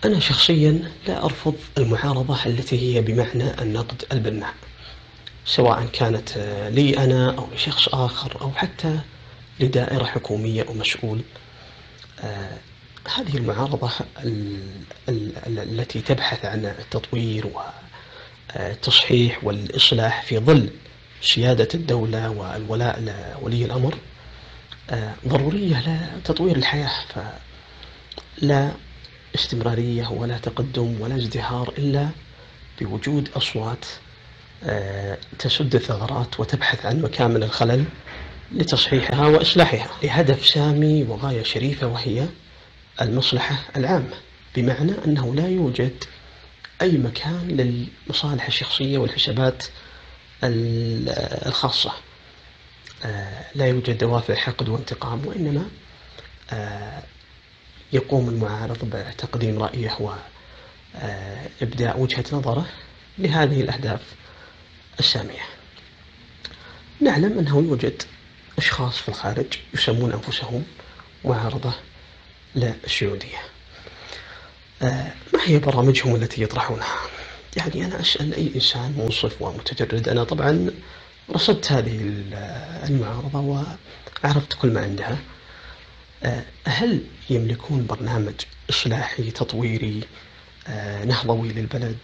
أنا شخصيا لا أرفض المعارضة التي هي بمعنى النقد البناء، سواء كانت لي أنا أو لشخص آخر أو حتى لدائرة حكومية أو مسؤول. هذه المعارضة التي تبحث عن التطوير والتصحيح والإصلاح في ظل سيادة الدولة والولاء لولي الأمر ضرورية لتطوير الحياة، فلا استمرارية ولا تقدم ولا ازدهار إلا بوجود أصوات تسد الثغرات وتبحث عن مكامن الخلل لتصحيحها وإصلاحها لهدف سامي وغاية شريفة، وهي المصلحة العامة، بمعنى أنه لا يوجد أي مكان للمصالح الشخصية والحسابات الخاصة. لا يوجد دوافع حقد وانتقام، وإنما يقوم المعارض بتقديم رأيه وإبداء وجهة نظره لهذه الأهداف السامية. نعلم أنه يوجد أشخاص في الخارج يسمون أنفسهم معارضة للسعودية. ما هي برامجهم التي يطرحونها؟ يعني أنا أسأل أي إنسان منصف ومتجرد، أنا طبعا رصدت هذه المعارضة وعرفت كل ما عندها. هل يملكون برنامج إصلاحي تطويري نهضوي للبلد؟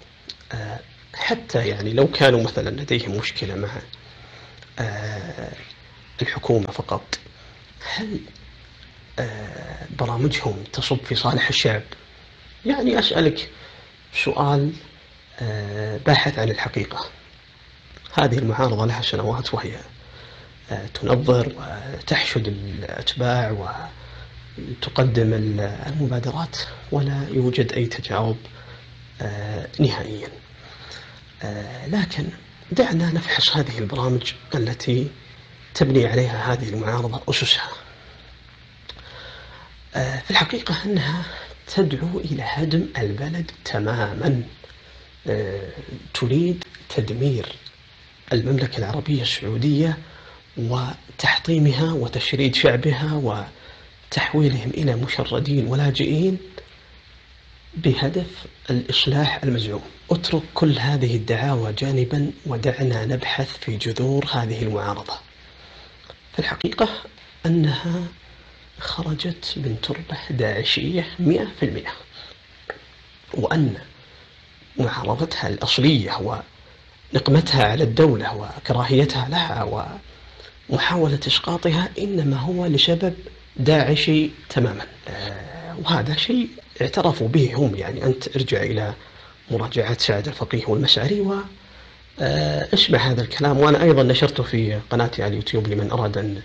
حتى يعني لو كانوا مثلا لديهم مشكلة مع الحكومة فقط، هل برامجهم تصب في صالح الشعب؟ يعني أسألك سؤال باحث عن الحقيقة. هذه المعارضة لها سنوات وهي تنظر وتحشد الأتباع وتقدم المبادرات، ولا يوجد أي تجاوب نهائيا. لكن دعنا نفحص هذه البرامج التي تبني عليها هذه المعارضة أسسها. في الحقيقة أنها تدعو إلى هدم البلد تماما، تريد تدمير المملكة العربية السعودية وتحطيمها وتشريد شعبها وتحويلهم إلى مشردين ولاجئين بهدف الإصلاح المزعوم. اترك كل هذه الدعاوى جانبا ودعنا نبحث في جذور هذه المعارضة. في الحقيقة أنها خرجت من تربة داعشية 100%، وأن معارضتها الأصلية ونقمتها على الدولة وكراهيتها لها ومحاولة إسقاطها إنما هو لسبب داعشي تماما. وهذا شيء اعترفوا به هم. يعني أنت ارجع إلى مراجعات سعد الفقيه والمسعري واسمع هذا الكلام، وأنا أيضا نشرته في قناتي على اليوتيوب لمن أراد أن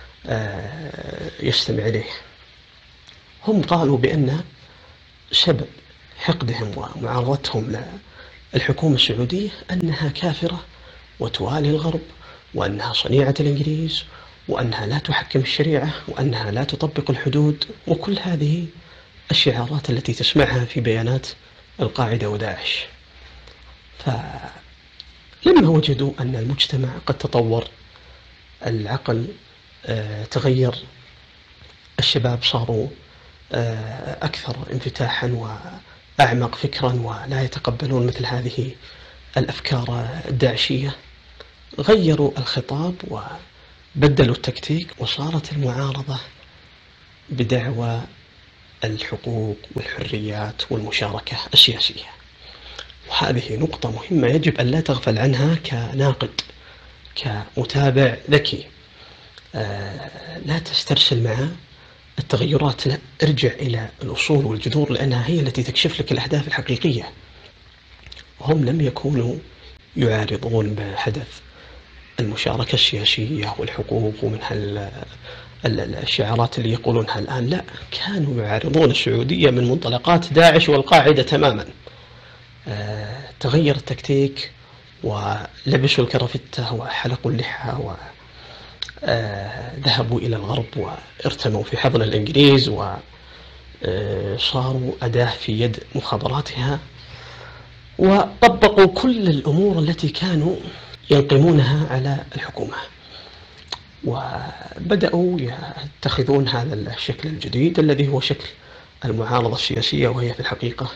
يستمع إليه. هم قالوا بأن سبب حقدهم ومعارضتهم للحكومة السعودية أنها كافرة وتوالي الغرب، وأنها صنيعة الإنجليز، وأنها لا تحكم الشريعة، وأنها لا تطبق الحدود، وكل هذه الشعارات التي تسمعها في بيانات القاعدة وداعش. فلما وجدوا أن المجتمع قد تطور، العقل تغير، الشباب صاروا أكثر انفتاحا وأعمق فكرا ولا يتقبلون مثل هذه الأفكار الداعشية، غيروا الخطاب وبدلوا التكتيك، وصارت المعارضة بدعوى الحقوق والحريات والمشاركة السياسية. وهذه نقطة مهمة يجب أن لا تغفل عنها كناقد، كمتابع ذكي. لا تسترسل مع التغيرات، لا، ارجع إلى الأصول والجذور، لأنها هي التي تكشف لك الأهداف الحقيقية. هم لم يكونوا يعارضون بهدف المشاركة السياسية والحقوق ومن الشعارات اللي يقولونها الآن، لا، كانوا يعارضون السعودية من منطلقات داعش والقاعدة تماما. تغير التكتيك ولبسوا الكرافتة وحلقوا اللحى وذهبوا إلى الغرب وارتموا في حضن الإنجليز وصاروا أداة في يد مخابراتها، وطبقوا كل الأمور التي كانوا ينقمونها على الحكومة، وبدأوا يتخذون هذا الشكل الجديد الذي هو شكل المعارضة السياسية، وهي في الحقيقة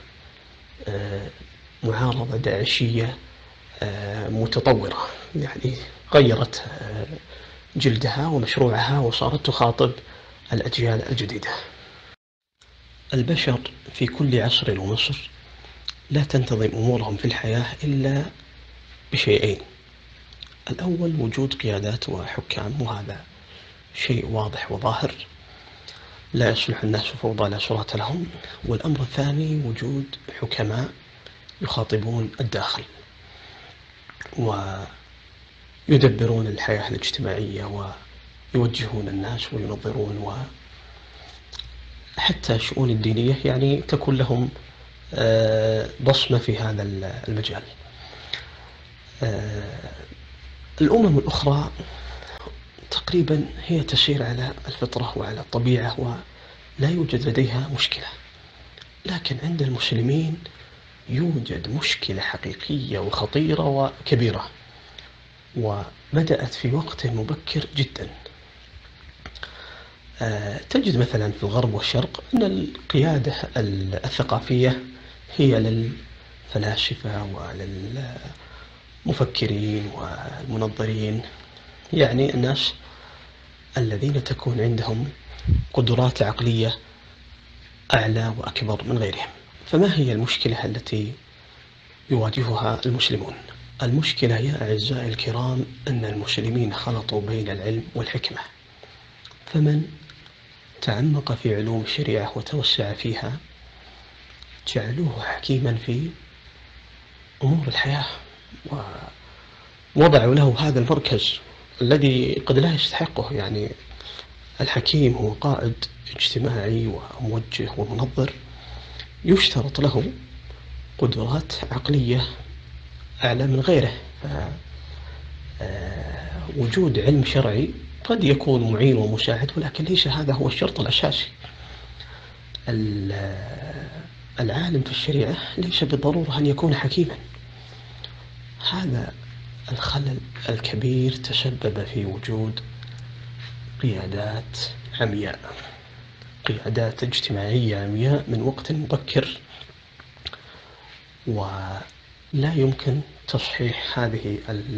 معارضة داعشية متطورة، يعني غيرت جلدها ومشروعها وصارت تخاطب الأجيال الجديدة. البشر في كل عصر ومصر لا تنتظم أمورهم في الحياة إلا بشيئين: الأول وجود قيادات وحكام، وهذا شيء واضح وظاهر لا يصلح الناس فوضى لا صورة لهم. والأمر الثاني وجود حكماء يخاطبون الداخل ويدبرون الحياة الاجتماعية ويوجهون الناس وينظرون، وحتى الشؤون الدينية يعني تكون لهم بصمة في هذا المجال. الأمم الأخرى تقريبا هي تسير على الفطرة وعلى الطبيعة ولا يوجد لديها مشكلة، لكن عند المسلمين يوجد مشكلة حقيقية وخطيرة وكبيرة، وبدأت في وقت مبكر جدا. تجد مثلا في الغرب والشرق أن القيادة الثقافية هي للفلاسفة وللمفكرين والمنظرين، يعني الناس الذين تكون عندهم قدرات عقلية أعلى وأكبر من غيرهم. فما هي المشكلة التي يواجهها المسلمون؟ المشكلة يا أعزائي الكرام أن المسلمين خلطوا بين العلم والحكمة، فمن تعمق في علوم الشريعة وتوسع فيها جعلوه حكيما في أمور الحياة، ووضعوا له هذا المركز الذي قد لا يستحقه. يعني الحكيم هو قائد اجتماعي وموجه ومنظر، يشترط له قدرات عقلية أعلى من غيره. وجود علم شرعي قد يكون معين ومساعد، ولكن ليس هذا هو الشرط الأساسي. العالم في الشريعة ليس بالضرورة أن يكون حكيما. هذا الخلل الكبير تسبب في وجود قيادات عمياء، قيادات اجتماعية عمياء من وقت مبكر، ولا يمكن تصحيح هذه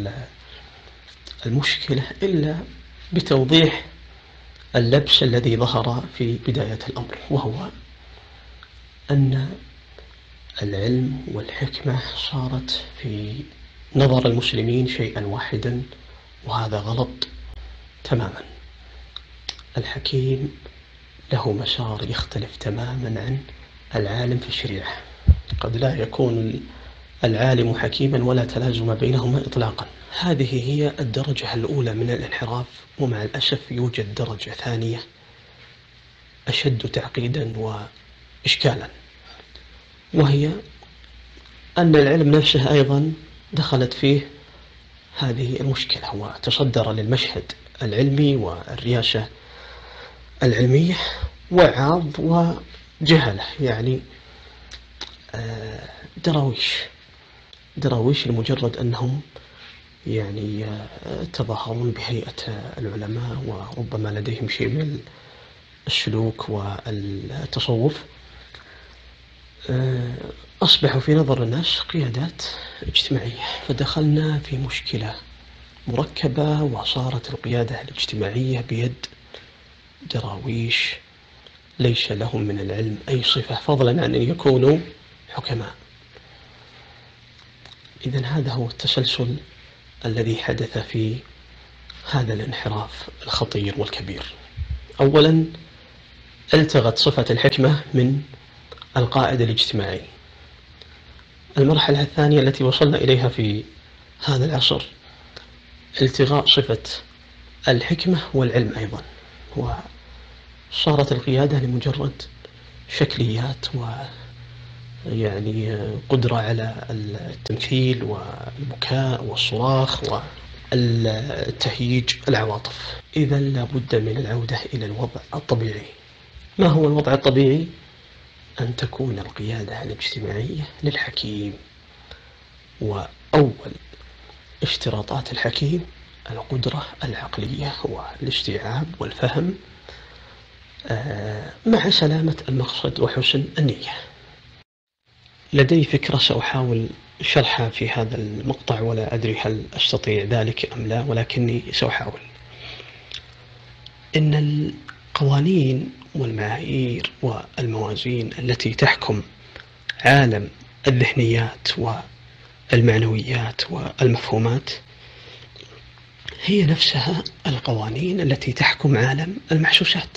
المشكلة إلا بتوضيح اللبس الذي ظهر في بداية الأمر، وهو أن العلم والحكمة صارت في نظر المسلمين شيئا واحدا، وهذا غلط تماما. الحكيم له مسار يختلف تماما عن العالم في الشريعة. قد لا يكون العالم حكيما ولا تلازم بينهما إطلاقا. هذه هي الدرجة الأولى من الانحراف، ومع الأسف يوجد درجة ثانية أشد تعقيدا وإشكالا، وهي أن العلم نفسه أيضا دخلت فيه هذه المشكلة وتصدر للمشهد العلمي والرياسة العلمية وعاض وجهلة، يعني دراويش لمجرد أنهم يعني تظاهرون بهيئة العلماء، وربما لديهم شيء من السلوك والتصوف، أصبحوا في نظر الناس قيادات اجتماعية. فدخلنا في مشكلة مركبة، وصارت القيادة الاجتماعية بيد دراويش ليس لهم من العلم أي صفة، فضلا عن أن يكونوا حكماء. إذن هذا هو التسلسل الذي حدث في هذا الانحراف الخطير والكبير. أولا، التغت صفة الحكمة من القائد الاجتماعي. المرحلة الثانية التي وصلنا إليها في هذا العصر التغاء صفة الحكمة والعلم أيضا، وصارت القيادة لمجرد شكليات ويعني قدرة على التمثيل والبكاء والصراخ والتهييج العواطف. إذا لابد من العودة إلى الوضع الطبيعي. ما هو الوضع الطبيعي؟ أن تكون القيادة الاجتماعية للحكيم، وأول اشتراطات الحكيم القدرة العقلية والاستيعاب والفهم مع سلامة المقصد وحسن النية. لدي فكرة سأحاول شرحها في هذا المقطع، ولا أدري هل أستطيع ذلك أم لا، ولكني سأحاول. إن القوانين والمعايير والموازين التي تحكم عالم الذهنيات والمعنويات والمفهومات هي نفسها القوانين التي تحكم عالم المحسوسات.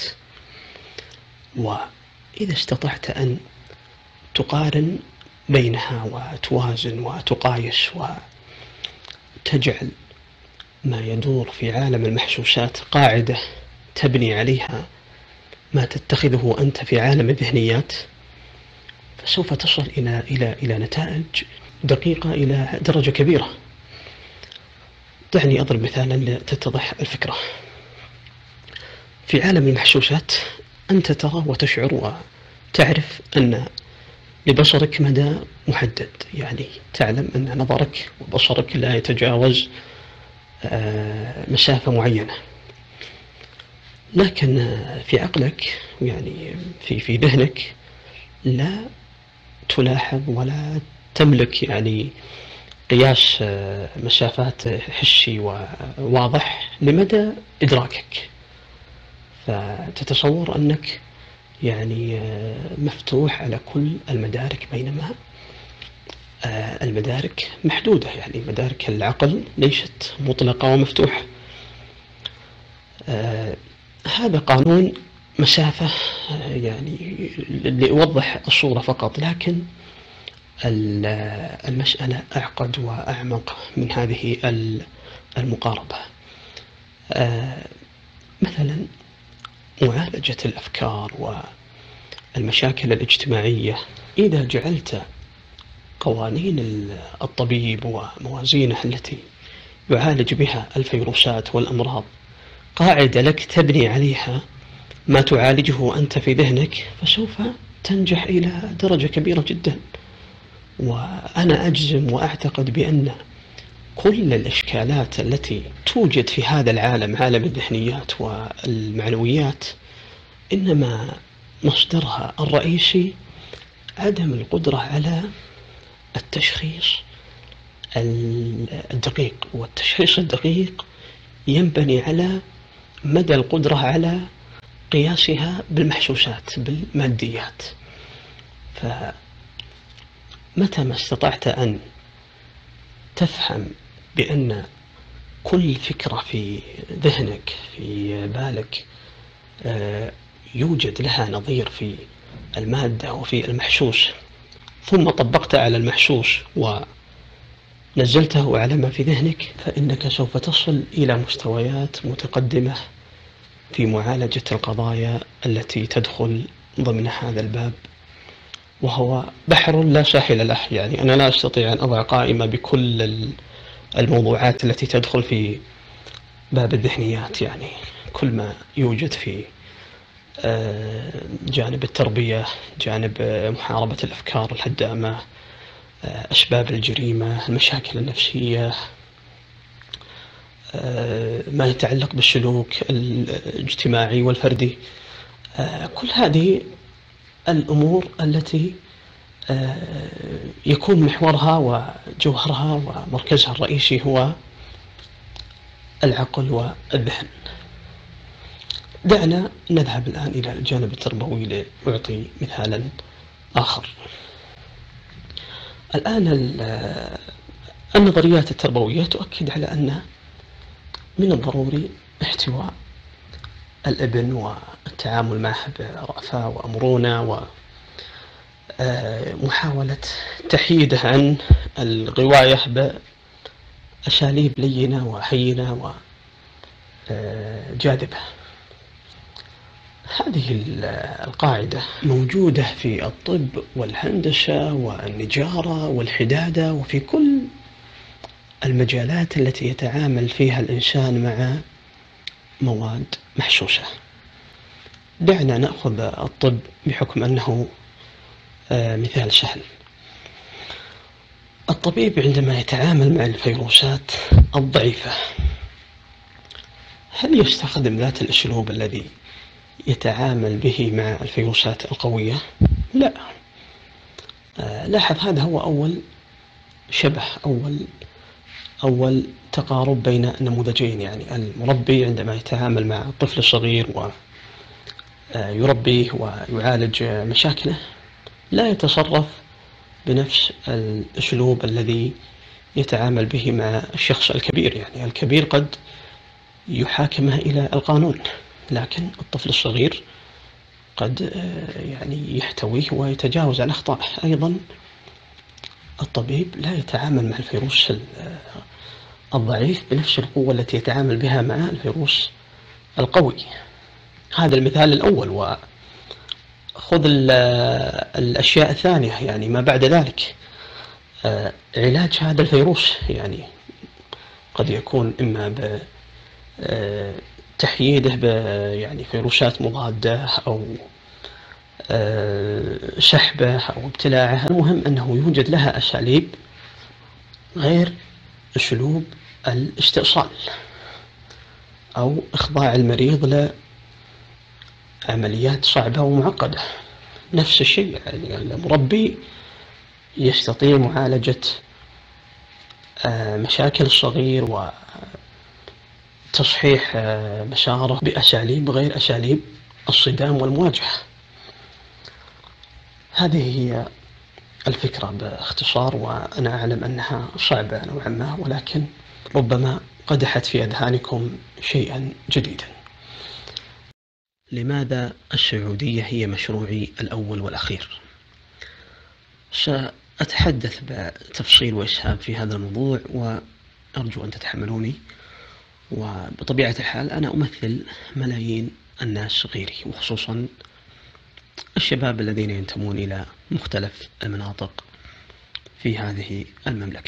وإذا استطعت أن تقارن بينها وتوازن وتقايس وتجعل ما يدور في عالم المحسوسات قاعدة تبني عليها ما تتخذه أنت في عالم الذهنيات، فسوف تصل إلى نتائج دقيقة إلى درجة كبيرة. دعني أضرب مثالا لتتضح الفكرة. في عالم المحسوسات أنت ترى وتشعر وتعرف أن لبصرك مدى محدد، يعني تعلم أن نظرك وبصرك لا يتجاوز مسافة معينة، لكن في عقلك يعني في ذهنك لا تلاحظ ولا تملك يعني قياس مسافات حسي وواضح لمدى إدراكك، فتتصور أنك يعني مفتوح على كل المدارك، بينما المدارك محدودة، يعني مدارك العقل ليست مطلقة ومفتوحة. هذا قانون مسافة يعني لأوضح الصورة فقط، لكن المسألة أعقد وأعمق من هذه المقاربة. مثلا معالجة الأفكار والمشاكل الاجتماعية، إذا جعلت قوانين الطبيب وموازينه التي يعالج بها الفيروسات والأمراض قاعدة لك تبني عليها ما تعالجه أنت في ذهنك، فسوف تنجح إلى درجة كبيرة جدا. وأنا أجزم وأعتقد بأن كل الإشكالات التي توجد في هذا العالم، عالم الذهنيات والمعنويات، إنما مصدرها الرئيسي عدم القدرة على التشخيص الدقيق. والتشخيص الدقيق ينبني على مدى القدرة على قياسها بالمحسوسات بالماديات. فمتى ما استطعت أن تفهم بأن كل فكرة في ذهنك في بالك يوجد لها نظير في المادة وفي المحسوس، ثم طبقت على المحسوس ونزلته على ما في ذهنك، فإنك سوف تصل إلى مستويات متقدمة في معالجة القضايا التي تدخل ضمن هذا الباب، وهو بحر لا ساحل له. يعني أنا لا أستطيع أن أضع قائمة بكل الموضوعات التي تدخل في باب الذهنيات، يعني كل ما يوجد في جانب التربية، جانب محاربة الأفكار الهدامة، أسباب الجريمة، المشاكل النفسية، ما يتعلق بالسلوك الاجتماعي والفردي، كل هذه الأمور التي يكون محورها وجوهرها ومركزها الرئيسي هو العقل والذهن. دعنا نذهب الآن إلى الجانب التربوي لأعطي مثالا آخر. الآن النظريات التربوية تؤكد على أن من الضروري احتواء الابن والتعامل معه برأفة ومرونة، ومحاولة تحييده عن الغواية بأساليب لينة وحينة وجاذبة. هذه القاعدة موجودة في الطب والهندسة والنجارة والحدادة وفي كل المجالات التي يتعامل فيها الإنسان مع مواد محسوسة. دعنا نأخذ الطب بحكم أنه مثال سهل. الطبيب عندما يتعامل مع الفيروسات الضعيفة، هل يستخدم ذات الأسلوب الذي يتعامل به مع الفيروسات القوية؟ لا. لاحظ هذا هو أول شبه، أول تقارب بين النموذجين. يعني المربي عندما يتعامل مع الطفل الصغير ويربيه ويعالج مشاكله لا يتصرف بنفس الأسلوب الذي يتعامل به مع الشخص الكبير. يعني الكبير قد يحاكمه إلى القانون، لكن الطفل الصغير قد يعني يحتويه ويتجاوز عن أخطائه. أيضا الطبيب لا يتعامل مع الفيروس الضعيف بنفس القوة التي يتعامل بها مع الفيروس القوي. هذا المثال الأول. وخذ الأشياء الثانية، يعني ما بعد ذلك. علاج هذا الفيروس يعني قد يكون إما بتحييده يعني فيروسات مضادة، أو سحبه أو ابتلاعه. المهم أنه يوجد لها أساليب غير أسلوب الاستئصال أو إخضاع المريض لعمليات صعبة ومعقدة. نفس الشيء، يعني المربي يستطيع معالجة مشاكل الصغير وتصحيح مساره بأساليب غير أساليب الصدام والمواجهة. هذه هي الفكرة باختصار، وأنا أعلم أنها صعبة نوعا ما، ولكن ربما قدحت في أذهانكم شيئا جديدا. لماذا السعودية هي مشروعي الأول والأخير؟ سأتحدث بتفصيل وإسهاب في هذا الموضوع، وأرجو أن تتحملوني. وبطبيعة الحال أنا أمثل ملايين الناس غيري، وخصوصا الشباب الذين ينتمون إلى مختلف المناطق في هذه المملكة.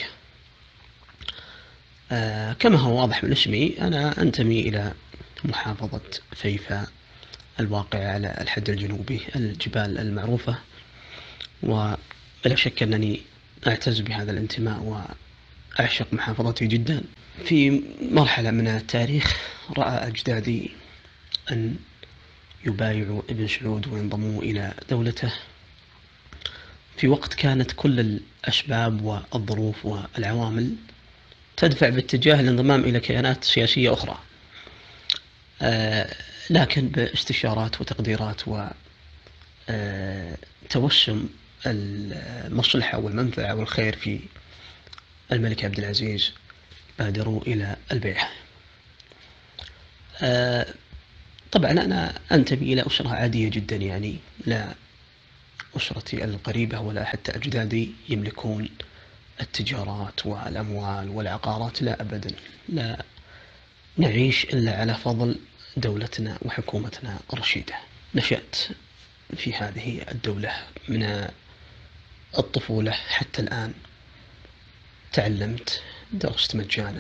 كما هو واضح من اسمي، أنا أنتمي إلى محافظة فيفا الواقعة على الحد الجنوبي، الجبال المعروفة. وبلا شك أنني أعتز بهذا الانتماء وأعشق محافظتي جدا. في مرحلة من التاريخ رأى أجدادي أن يبايعوا ابن سعود وينضموا إلى دولته في وقت كانت كل الأسباب والظروف والعوامل تدفع باتجاه الانضمام إلى كيانات سياسية أخرى، لكن باستشارات وتقديرات وتوسم المصلحة والمنفعة والخير في الملك عبد العزيز بادروا إلى البيعة. طبعا أنا أنتمي إلى أسرة عادية جدا، يعني لا أسرتي القريبة ولا حتى أجدادي يملكون التجارات والأموال والعقارات، لا أبدا. لا نعيش إلا على فضل دولتنا وحكومتنا الرشيدة. نشأت في هذه الدولة من الطفولة حتى الآن، تعلمت، درست مجانا،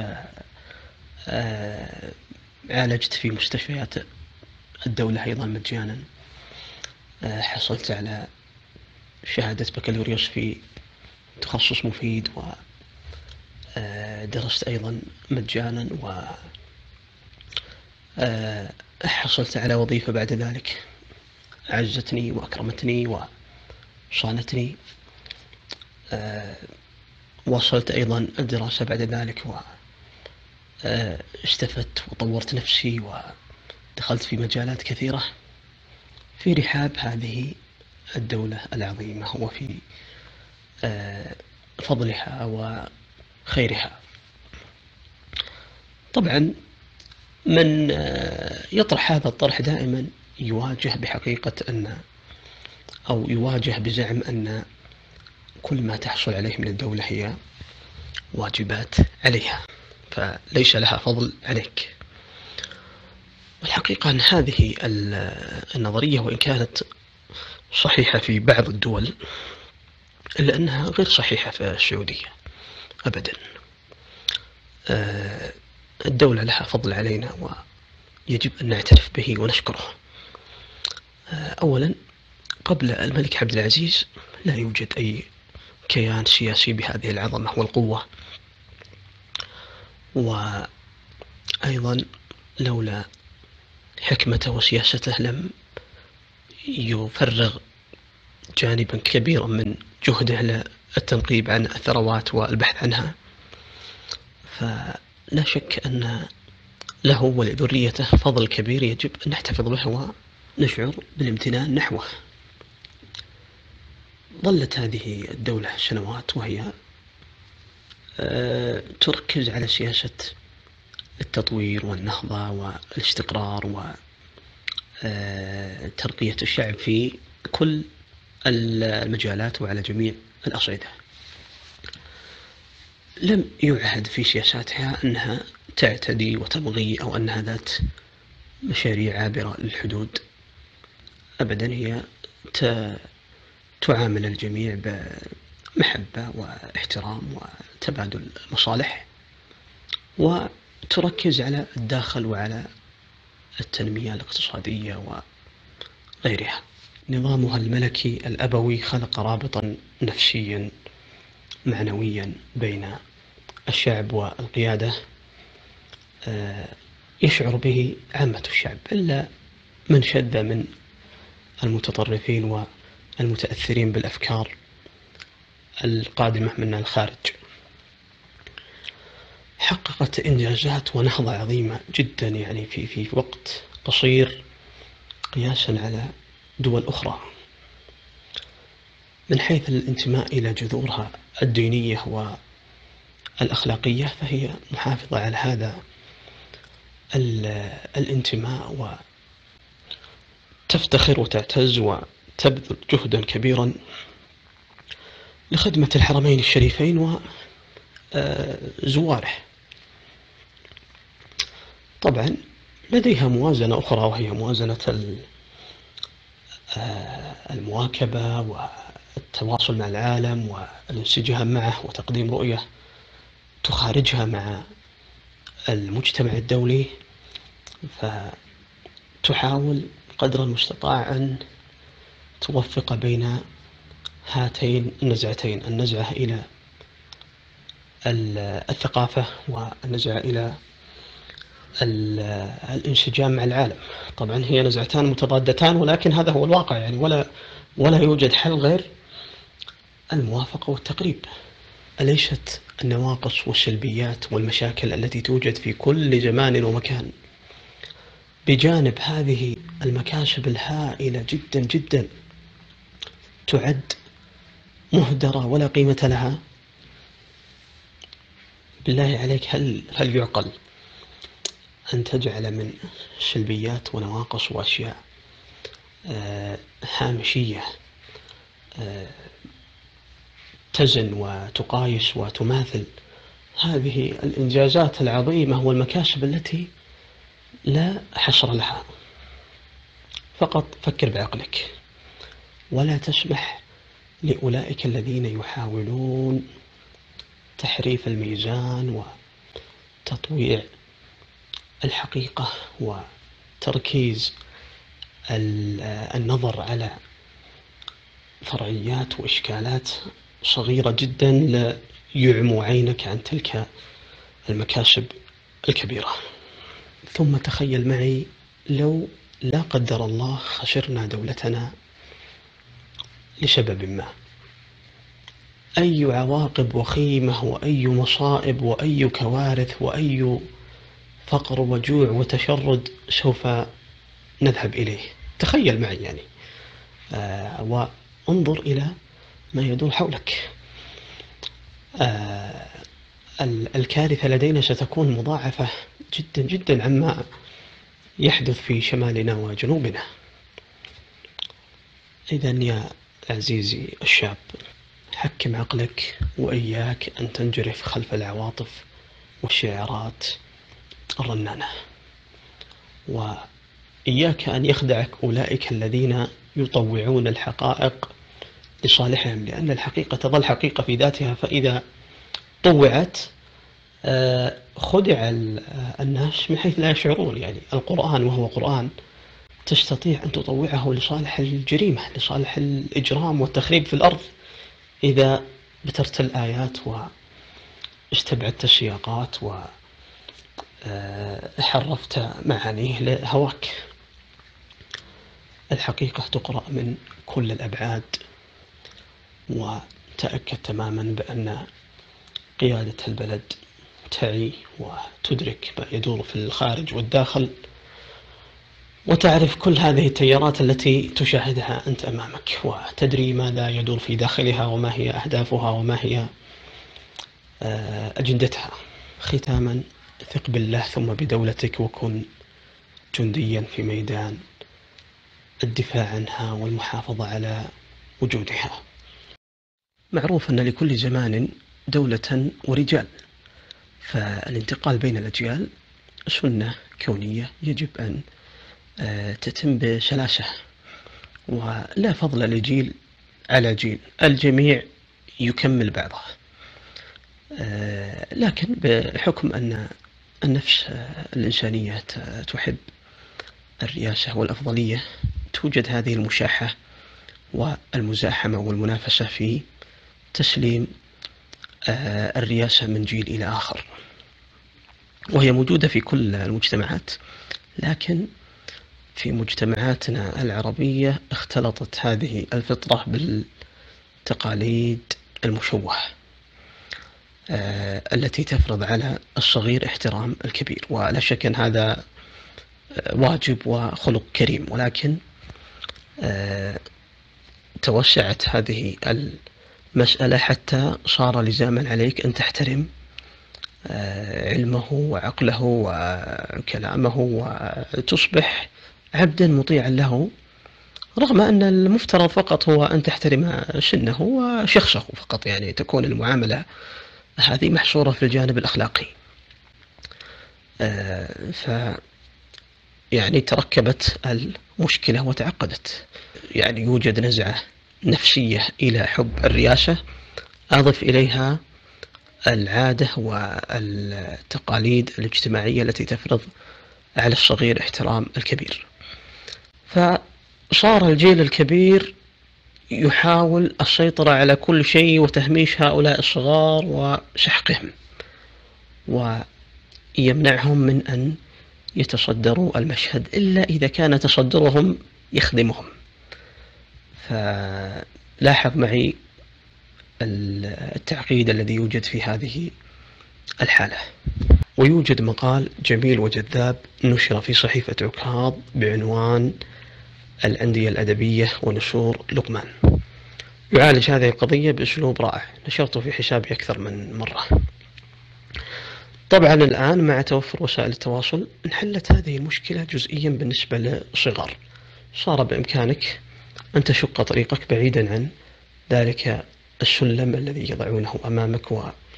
عالجت في مستشفيات الدولة أيضا مجانا، حصلت على شهادة بكالوريوس في تخصص مفيد، ودرست أيضا مجانا، وحصلت على وظيفة بعد ذلك أعزتني وأكرمتني وصانتني. واصلت أيضا الدراسة بعد ذلك واستفدت وطورت نفسي ودخلت في مجالات كثيرة في رحاب هذه الدولة العظيمة وفي فضلها وخيرها. طبعا من يطرح هذا الطرح دائما يواجه بحقيقة أو يواجه بزعم أن كل ما تحصل عليه من الدولة هي واجبات عليها، فليس لها فضل عليك. والحقيقة أن هذه النظرية وإن كانت صحيحة في بعض الدول، إلا أنها غير صحيحة في السعودية أبدا. الدولة لها فضل علينا ويجب أن نعترف به ونشكره. أولا، قبل الملك عبد العزيز لا يوجد أي كيان سياسي بهذه العظمة والقوة، وأيضا لولا حكمته وسياسته لم يفرغ جانبا كبيرا من جهده للتنقيب عن الثروات والبحث عنها، فلا شك أن له ولذريته فضل كبير يجب أن نحتفظ به ونشعر بالامتنان نحوه. ظلت هذه الدولة سنوات وهي تركز على سياسة التطوير والنهضة والاستقرار وترقية الشعب في كل المجالات وعلى جميع الأصعدة. لم يعهد في سياساتها أنها تعتدي وتبغي أو أنها ذات مشاريع عابرة للحدود أبدا، هي تعامل الجميع بمحبة واحترام وتبادل مصالح، وتركز على الداخل وعلى التنمية الاقتصادية وغيرها. نظامها الملكي الأبوي خلق رابطا نفسيا معنويا بين الشعب والقيادة يشعر به عامة الشعب، إلا من شذ من المتطرفين والمتأثرين بالأفكار القادمة من الخارج. حققت إنجازات ونهضة عظيمة جدا يعني في وقت قصير قياسا على دول أخرى. من حيث الانتماء إلى جذورها الدينية والأخلاقية فهي محافظة على هذا الانتماء، وتفتخر وتعتز وتبذل جهدا كبيرا لخدمة الحرمين الشريفين وزواره. طبعا لديها موازنة أخرى وهي موازنة المواكبة والتواصل مع العالم والانسجام معه وتقديم رؤية تخارجها مع المجتمع الدولي، فتحاول قدر المستطاع أن توفق بين هاتين النزعتين، النزعة إلى الثقافة والنزعة إلى الانسجام مع العالم. طبعا هي نزعتان متضادتان، ولكن هذا هو الواقع يعني، ولا يوجد حل غير الموافقة والتقريب. أليست النواقص والسلبيات والمشاكل التي توجد في كل زمان ومكان بجانب هذه المكاسب الهائلة جدا جدا تعد مهدرة ولا قيمة لها؟ بالله عليك هل يعقل أن تجعل من سلبيات ونواقص وأشياء هامشية تزن وتقايس وتماثل هذه الإنجازات العظيمة والمكاسب التي لا حصر لها؟ فقط فكر بعقلك، ولا تسمح لأولئك الذين يحاولون تحريف الميزان وتطويع الحقيقة وتركيز النظر على فرعيات وإشكالات صغيرة جدا ليعموا عينك عن تلك المكاسب الكبيرة. ثم تخيل معي لو لا قدر الله خسرنا دولتنا لسبب ما، أي عواقب وخيمة وأي مصائب وأي كوارث وأي فقر وجوع وتشرد سوف نذهب إليه. تخيل معي يعني، وانظر إلى ما يدور حولك. الكارثة لدينا ستكون مضاعفة جدا جدا عما يحدث في شمالنا وجنوبنا. إذن يا عزيزي الشاب، حكم عقلك وإياك أن تنجرف خلف العواطف والشعارات الرنانة، وإياك أن يخدعك أولئك الذين يطوعون الحقائق لصالحهم، لأن الحقيقة تظل حقيقة في ذاتها، فإذا طوعت خدع الناس من حيث لا يشعرون. يعني القرآن وهو قرآن تستطيع أن تطوعه لصالح الجريمة، لصالح الإجرام والتخريب في الأرض، إذا بترت الآيات واستبعدت السياقات حرفت معانيه لهواك. الحقيقة تقرأ من كل الأبعاد، وتأكد تماما بأن قيادة البلد تعي وتدرك ما يدور في الخارج والداخل، وتعرف كل هذه التيارات التي تشاهدها أنت أمامك، وتدري ماذا يدور في داخلها وما هي أهدافها وما هي أجندتها. ختاما، ثق بالله ثم بدولتك، وكن جنديا في ميدان الدفاع عنها والمحافظة على وجودها. معروف أن لكل زمان دولة ورجال، فالانتقال بين الأجيال سنة كونية يجب أن تتم بسلاسة، ولا فضل لجيل على جيل، الجميع يكمل بعضه. لكن بحكم أن النفس الإنسانية تحب الرياسة والأفضلية، توجد هذه المشاحة والمزاحمة والمنافسة في تسليم الرياسة من جيل إلى آخر، وهي موجودة في كل المجتمعات. لكن في مجتمعاتنا العربية اختلطت هذه الفطرة بالتقاليد المشوهة التي تفرض على الصغير احترام الكبير، ولا شك أن هذا واجب وخلق كريم، ولكن توسعت هذه المسألة حتى صار لزاما عليك أن تحترم علمه وعقله وكلامه، وتصبح عبدا مطيعا له، رغم أن المفترض فقط هو أن تحترم سنه وشخصه فقط. يعني تكون المعاملة هذه محصورة في الجانب الأخلاقي. يعني تركبت المشكلة وتعقدت. يعني يوجد نزعة نفسية إلى حب الرياسة، أضف إليها العادة والتقاليد الاجتماعية التي تفرض على الصغير احترام الكبير، فصار الجيل الكبير يحاول السيطرة على كل شيء وتهميش هؤلاء الصغار وسحقهم، ويمنعهم من أن يتصدروا المشهد إلا إذا كان تصدرهم يخدمهم. فلاحظ معي التعقيد الذي يوجد في هذه الحالة. ويوجد مقال جميل وجذاب نشر في صحيفة عكاظ بعنوان الأندية الأدبية ونشور لقمان، يعالج هذه القضية بأسلوب رائع، نشرته في حسابي أكثر من مرة. طبعا الآن مع توفر وسائل التواصل انحلت هذه المشكلة جزئيا بالنسبة للصغار، صار بإمكانك أن تشق طريقك بعيدا عن ذلك السلم الذي يضعونه أمامك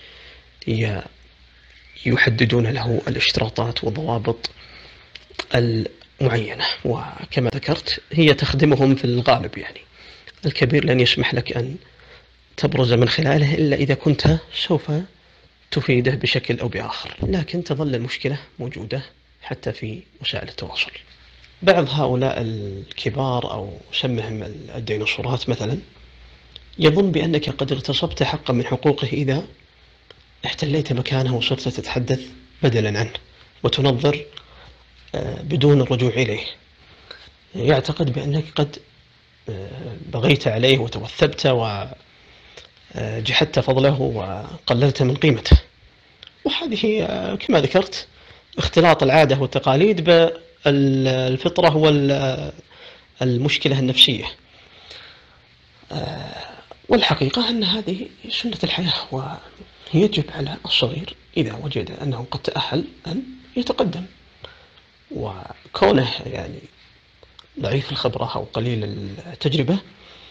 ويحددون له الاشتراطات والضوابط المعينة، وكما ذكرت هي تخدمهم في الغالب. يعني الكبير لن يسمح لك أن تبرز من خلاله إلا إذا كنت سوف تفيده بشكل أو بآخر، لكن تظل المشكلة موجودة حتى في وسائل التواصل. بعض هؤلاء الكبار أو سمهم الديناصورات مثلا يظن بأنك قد اغتصبت حقا من حقوقه إذا احتليت مكانه وصرت تتحدث بدلا عنه وتنظر بدون الرجوع إليه. يعتقد بأنك قد بغيت عليه وتوثبت وجحدت فضله وقللت من قيمته، وهذه كما ذكرت اختلاط العادة والتقاليد بالفطرة والمشكلة النفسية. والحقيقة أن هذه سنة الحياة، ويجب على الصغير إذا وجد أنه قد تأهل أن يتقدم، وكونه يعني ضعيف الخبرة أو قليل التجربة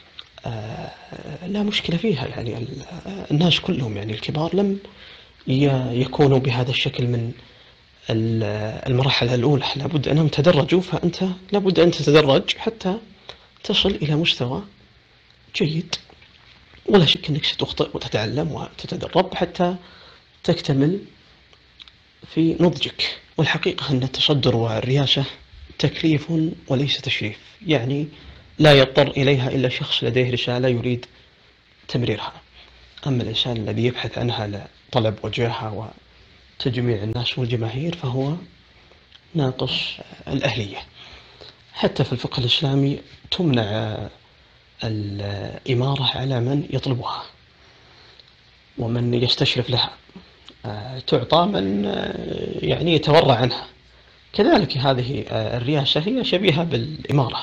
لا مشكلة فيها. يعني الناس كلهم يعني الكبار لم يكونوا بهذا الشكل من المراحل الأولى، لابد أنهم تدرجوا، فأنت لابد أن تتدرج حتى تصل إلى مستوى جيد، ولا شك أنك ستخطئ وتتعلم وتتدرب حتى تكتمل في نضجك. والحقيقة أن التصدر والرياسة تكليف وليس تشريف، يعني لا يضطر إليها إلا شخص لديه رسالة يريد تمريرها. أما الإنسان الذي يبحث عنها لطلب وجاهة تجميع الناس والجماهير فهو ناقص الأهلية. حتى في الفقه الإسلامي تمنع الإمارة على من يطلبها ومن يستشرف لها، تعطى من يعني يتورع عنها. كذلك هذه الرئاسة هي شبيهة بالإمارة.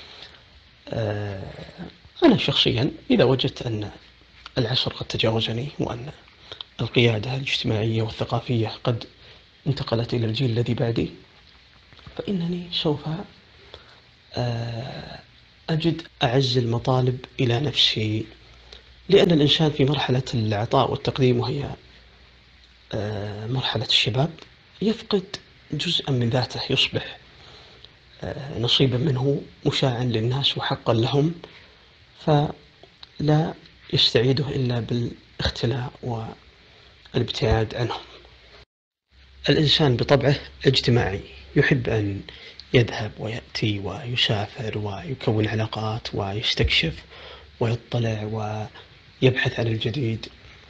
أنا شخصيا إذا وجدت أن العصر قد تجاوزني وأن القيادة الاجتماعية والثقافية قد انتقلت إلى الجيل الذي بعدي، فإنني سوف أجد أعز المطالب إلى نفسي، لأن الإنسان في مرحلة العطاء والتقديم وهي مرحلة الشباب يفقد جزءا من ذاته، يصبح نصيبا منه مشاعا للناس وحقا لهم، فلا يستعيده إلا بالاختلاء والابتعاد عنهم. الإنسان بطبعه اجتماعي، يحب أن يذهب ويأتي ويسافر ويكون علاقات ويستكشف ويطلع ويبحث عن الجديد،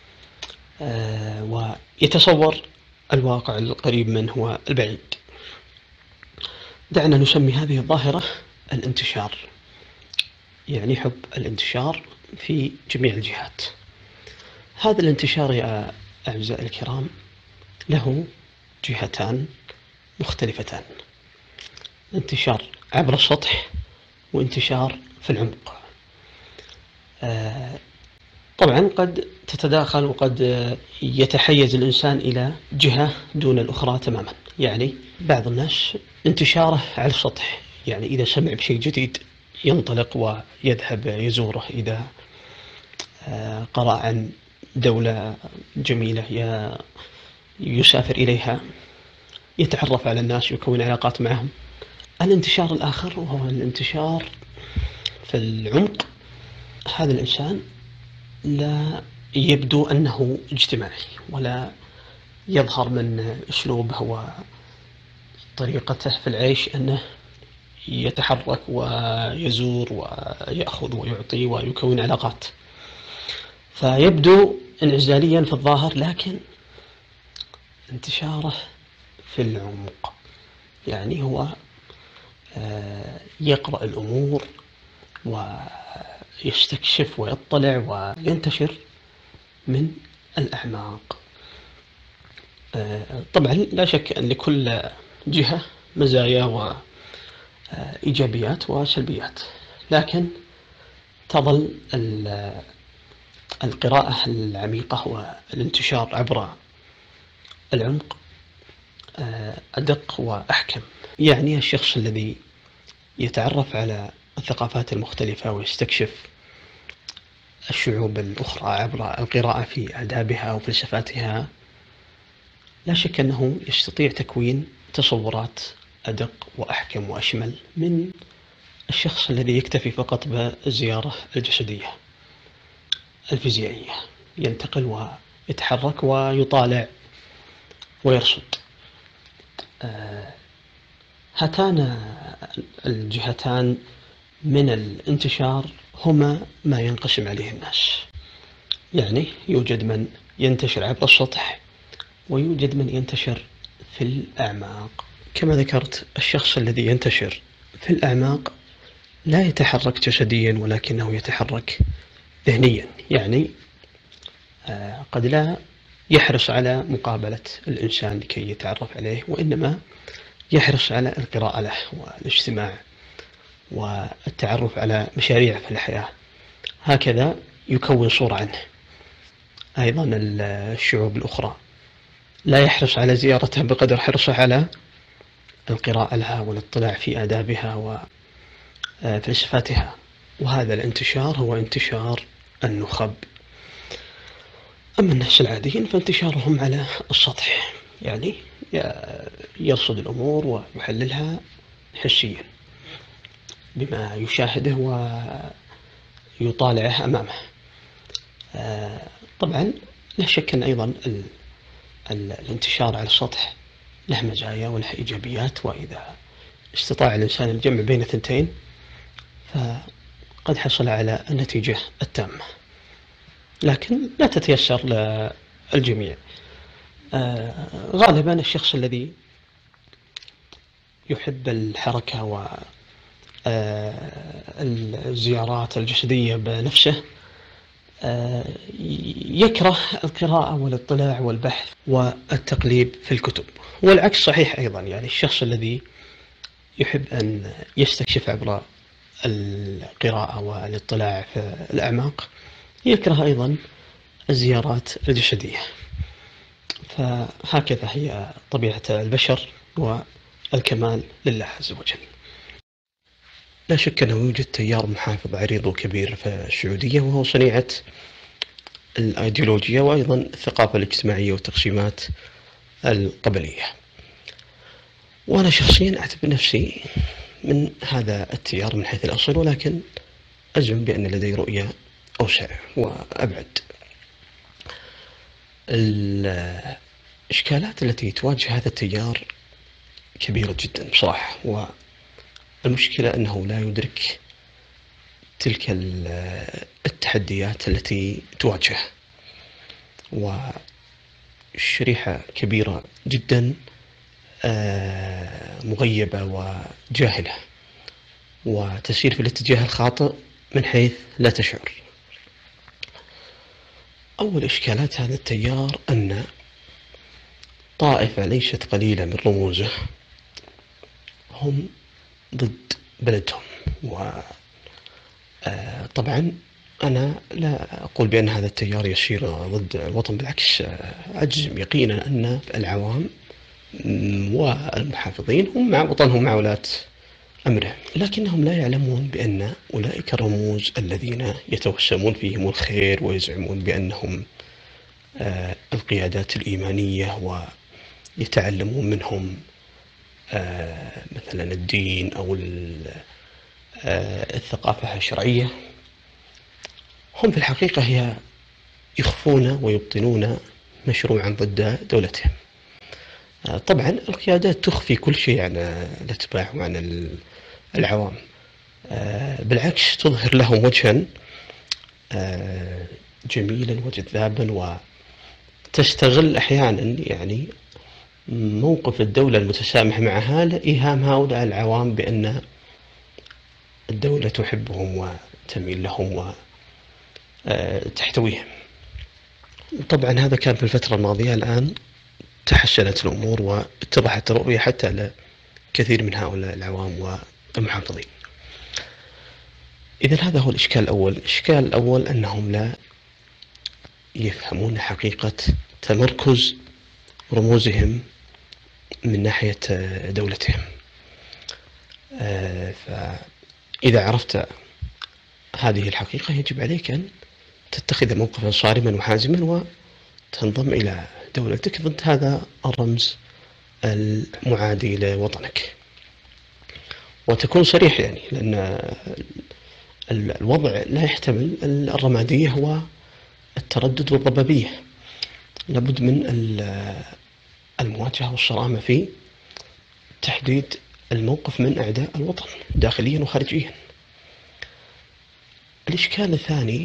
ويتصور الواقع القريب منه والبعيد. دعنا نسمي هذه الظاهرة الانتشار، يعني حب الانتشار في جميع الجهات. هذا الانتشار يا أعزائي الكرام له جهتان مختلفتان: انتشار عبر السطح وانتشار في العمق. طبعا قد تتداخل وقد يتحيز الإنسان إلى جهة دون الأخرى تماما. يعني بعض الناس انتشاره على السطح، يعني إذا سمع بشيء جديد ينطلق ويذهب يزوره، إذا قرأ عن دولة جميلة يسافر إليها، يتعرف على الناس ويكون علاقات معهم. الانتشار الآخر وهو الانتشار في العمق، هذا الإنسان لا يبدو أنه اجتماعي ولا يظهر من أسلوبه وطريقته في العيش أنه يتحرك ويزور ويأخذ ويعطي ويكون علاقات، فيبدو انعزاليا في الظاهر، لكن انتشاره في العمق يعني هو يقرأ الأمور ويستكشف ويطلع وينتشر من الأعماق. طبعا لا شك أن لكل جهة مزايا وإيجابيات وسلبيات، لكن تظل القراءة العميقة والانتشار عبر العمق أدق وأحكم. يعني الشخص الذي يتعرف على الثقافات المختلفة ويستكشف الشعوب الأخرى عبر القراءة في آدابها وفلسفاتها، لا شك أنه يستطيع تكوين تصورات أدق وأحكم وأشمل من الشخص الذي يكتفي فقط بالزيارة الجسدية الفيزيائية، ينتقل ويتحرك ويطالع ويرصد. هاتان الجهتان من الانتشار هما ما ينقسم عليه الناس. يعني يوجد من ينتشر عبر السطح ويوجد من ينتشر في الأعماق. كما ذكرت، الشخص الذي ينتشر في الأعماق لا يتحرك جسديا ولكنه يتحرك ذهنيا، يعني قد لا يحرص على مقابلة الإنسان لكي يتعرف عليه، وإنما يحرص على القراءة له والاجتماع والتعرف على مشاريع في الحياة، هكذا يكون صورة عنه. أيضا الشعوب الأخرى لا يحرص على زيارتها بقدر حرصه على القراءة لها والاطلاع في آدابها وفلسفاتها، وهذا الانتشار هو انتشار النخب. أما الناس العاديين فانتشارهم على السطح، يعني يرصد الأمور ويحللها حسيا بما يشاهده ويطالعه أمامه. طبعا لا شك أن أيضا الانتشار على السطح له مزايا وله إيجابيات، وإذا استطاع الإنسان الجمع بين الثنتين فقد حصل على النتيجة التامة، لكن لا تتيسر للجميع. غالبا الشخص الذي يحب الحركة والزيارات الجسدية بنفسه يكره القراءة والاطلاع والبحث والتقليب في الكتب. والعكس صحيح أيضا، يعني الشخص الذي يحب أن يستكشف عبر القراءة والاطلاع في الأعماق يكره أيضا الزيارات الجسدية. فهكذا هي طبيعة البشر، والكمال لله عز وجل. لا شك أنه يوجد تيار محافظ عريض وكبير في السعودية، وهو صنيعة الأيديولوجيا وأيضا الثقافة الاجتماعية والتقسيمات القبلية. وأنا شخصيا أعتبر نفسي من هذا التيار من حيث الأصل، ولكن أزعم بأن لدي رؤية أوسع وأبعد. الإشكالات التي تواجه هذا التيار كبيرة جدا بصراحة، والمشكلة أنه لا يدرك تلك التحديات التي تواجهه، وشريحة كبيرة جدا مغيبة وجاهلة، وتسير في الاتجاه الخاطئ من حيث لا تشعر. أول إشكالات هذا التيار أن طائفة ليست قليلة من رموزه هم ضد بلدهم. وطبعا أنا لا أقول بأن هذا التيار يسير ضد الوطن، بالعكس أجزم يقينا أن العوام والمحافظين هم مع وطنهم، مع ولاة أمره، لكنهم لا يعلمون بأن أولئك الرموز الذين يتوسمون فيهم الخير ويزعمون بأنهم القيادات الإيمانية ويتعلمون منهم مثلا الدين أو الثقافة الشرعية، هم في الحقيقة هي يخفون ويبطنون مشروعا ضد دولتهم. طبعا القيادات تخفي كل شيء عن الاتباع وعن العوام، بالعكس تظهر لهم وجها جميلا وجذابا، وتستغل أحيانا يعني موقف الدولة المتسامح معها لإيهام هؤلاء العوام بأن الدولة تحبهم وتميل لهم وتحتويهم. طبعا هذا كان في الفترة الماضية، الآن تحسنت الأمور واتضحت الرؤية حتى لكثير من هؤلاء العوام والمحافظين. إذن هذا هو الإشكال الأول. الإشكال الأول أنهم لا يفهمون حقيقة تمركز رموزهم من ناحية دولتهم. فإذا عرفت هذه الحقيقة يجب عليك أن تتخذ موقفا صارما وحازما وتنضم إلى دولتك ضد هذا الرمز المعادي لوطنك، وتكون صريح، يعني لأن الوضع لا يحتمل الرمادية والتردد والضبابية. لابد من المواجهة والصرامة في تحديد الموقف من أعداء الوطن داخليا وخارجيا. الإشكال الثاني،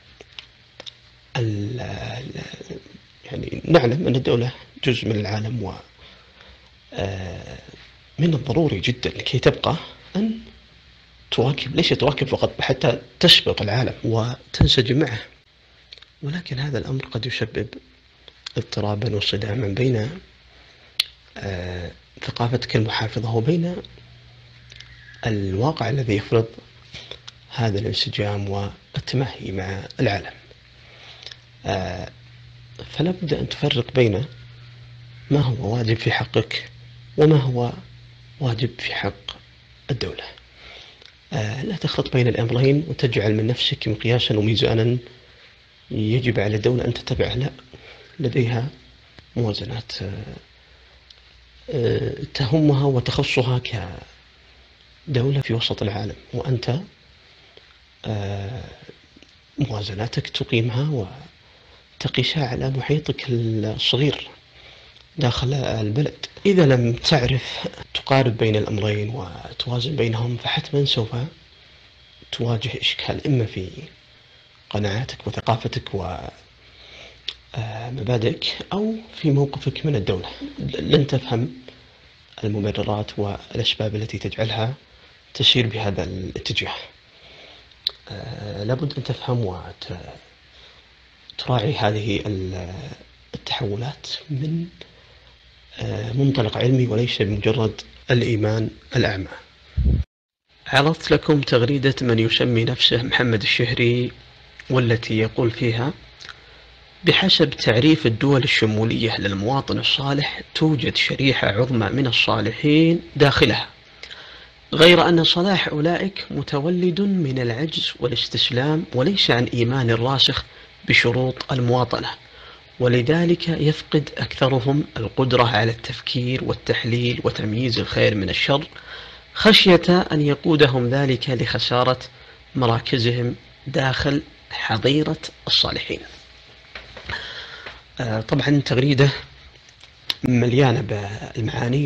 يعني نعلم أن الدولة جزء من العالم، ومن الضروري جدا لكي تبقى أن تواكب، ليس تواكب فقط، حتى تسبق العالم وتنسجم معه. ولكن هذا الأمر قد يسبب اضطرابا وصداما بين ثقافتك المحافظة وبين الواقع الذي يفرض هذا الانسجام والتماهي مع العالم. فلا بد أن تفرق بين ما هو واجب في حقك وما هو واجب في حق الدولة. لا تخلط بين الأمرين وتجعل من نفسك مقياسا وميزانا يجب على الدولة أن تتبعه. لا، لديها موازنات تهمها وتخصها كدولة في وسط العالم، وأنت موازناتك تقيمها وتقيسها على محيطك الصغير داخل البلد. إذا لم تعرف تقارب بين الأمرين وتوازن بينهم فحتما سوف تواجه إشكال، إما في قناعاتك وثقافتك مبادئك أو في موقفك من الدولة. لن تفهم المبررات والأسباب التي تجعلها تسير بهذا الاتجاه. لابد أن تفهم وتراعي هذه التحولات من منطلق علمي وليس بمجرد الإيمان الأعمى. عرضت لكم تغريدة من يسمي نفسه محمد الشهري، والتي يقول فيها: بحسب تعريف الدول الشمولية للمواطن الصالح توجد شريحة عظمى من الصالحين داخلها، غير أن صلاح أولئك متولد من العجز والاستسلام وليس عن إيمان راسخ بشروط المواطنة، ولذلك يفقد أكثرهم القدرة على التفكير والتحليل وتمييز الخير من الشر، خشية أن يقودهم ذلك لخسارة مراكزهم داخل حظيرة الصالحين. طبعا تغريدة مليانة بالمعاني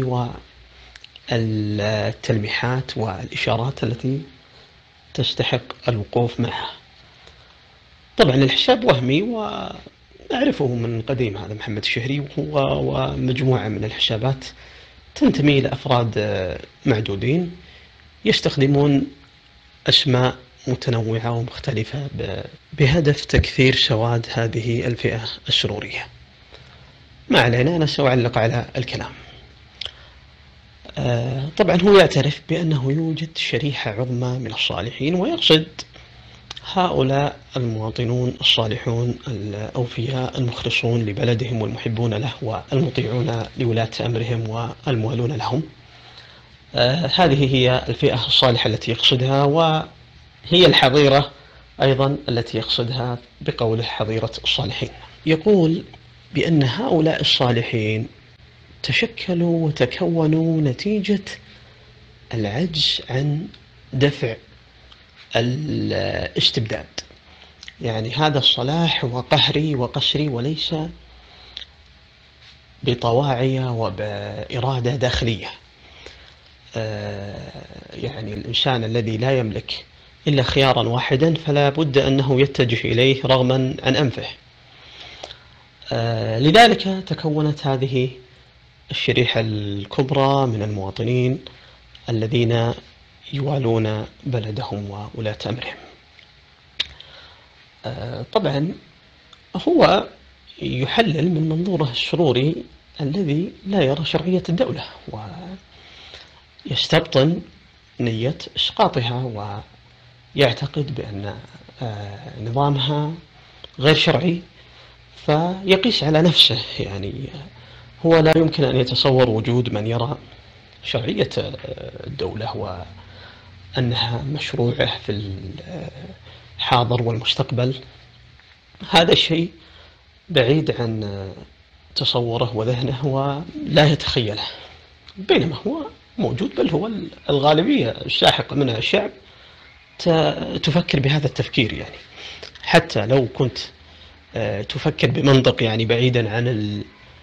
والتلميحات والإشارات التي تستحق الوقوف معها. طبعا الحساب وهمي وأعرفه من قديم، هذا محمد الشهري، ومجموعة من الحسابات تنتمي لأفراد معدودين يستخدمون أسماء متنوعة ومختلفة بهدف تكثير سواد هذه الفئة السرورية. ما علينا، أنا سأعلق على الكلام. طبعا هو يعترف بأنه يوجد شريحة عظمى من الصالحين، ويقصد هؤلاء المواطنون الصالحون الأوفياء المخلصون لبلدهم والمحبون له والمطيعون لولاة أمرهم والموالون لهم. هذه هي الفئة الصالحة التي يقصدها، وهي الحظيرة أيضا التي يقصدها بقوله حظيرة الصالحين. يقول بأن هؤلاء الصالحين تشكلوا وتكونوا نتيجة العجز عن دفع الاستبداد. يعني هذا الصلاح هو قهري وقسري وليس بطواعية وبإرادة داخلية. يعني الإنسان الذي لا يملك إلا خيارا واحدا فلا بد أنه يتجه إليه رغما عن أنفه. لذلك تكونت هذه الشريحة الكبرى من المواطنين الذين يوالون بلدهم وولاة أمرهم. طبعا هو يحلل من منظوره السروري الذي لا يرى شرعية الدولة ويستبطن نية إسقاطها، ويعتقد بأن نظامها غير شرعي، فيقيس على نفسه. يعني هو لا يمكن أن يتصور وجود من يرى شرعية الدولة وأنها مشروعة في الحاضر والمستقبل. هذا الشيء بعيد عن تصوره وذهنه ولا يتخيله، بينما هو موجود، بل هو الغالبية الساحقة من الشعب تفكر بهذا التفكير. يعني حتى لو كنت تفكر بمنطق يعني بعيدا عن